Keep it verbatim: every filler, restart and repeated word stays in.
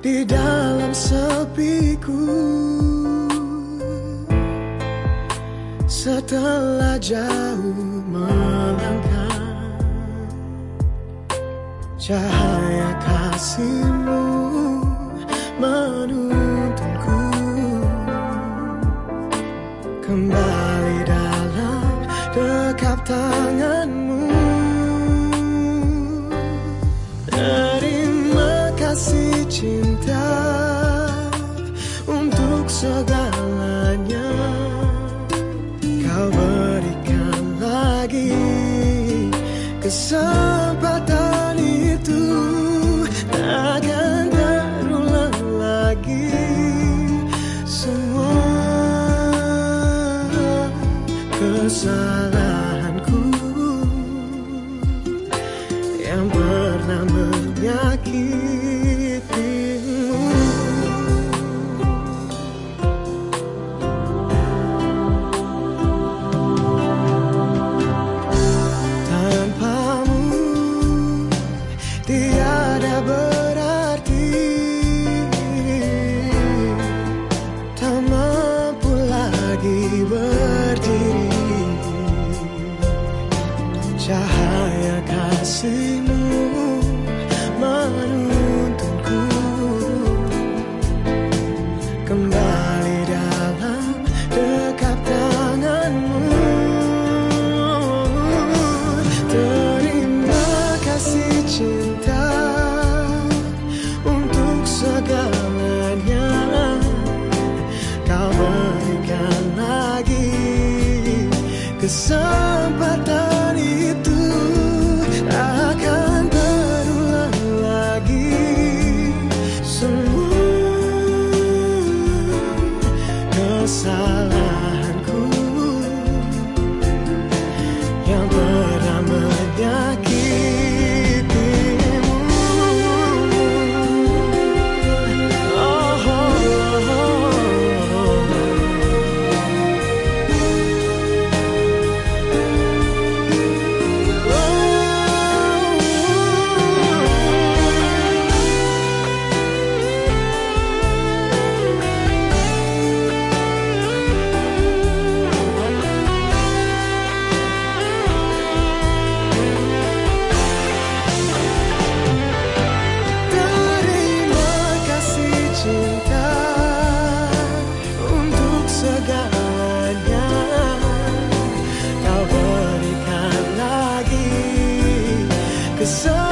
di dalam sepiku. Setelah jauh melangkah, cahaya kasih-Mu menuntunku kembali dalam dekap tangan-Mu. Terima kasih cinta untuk segalanya Kau berikan lagi kesempatan itu. Takkan terulang lagi semua kesalahanku yang pernah menyakitimu. Tanpamu tiada berarti, tak mampu lagi berdiri. Cahaya kasih-Mu menuntunku kembali dalam dekap tangan-Mu. Terima kasih cinta untuk segalanya Kau berikan lagi kesempatan itu. Akan terulang lagi semua kesalahanku yang pernah menyakitimu. Oh, oh, oh, segalanya Kau berikan lagi kesempatan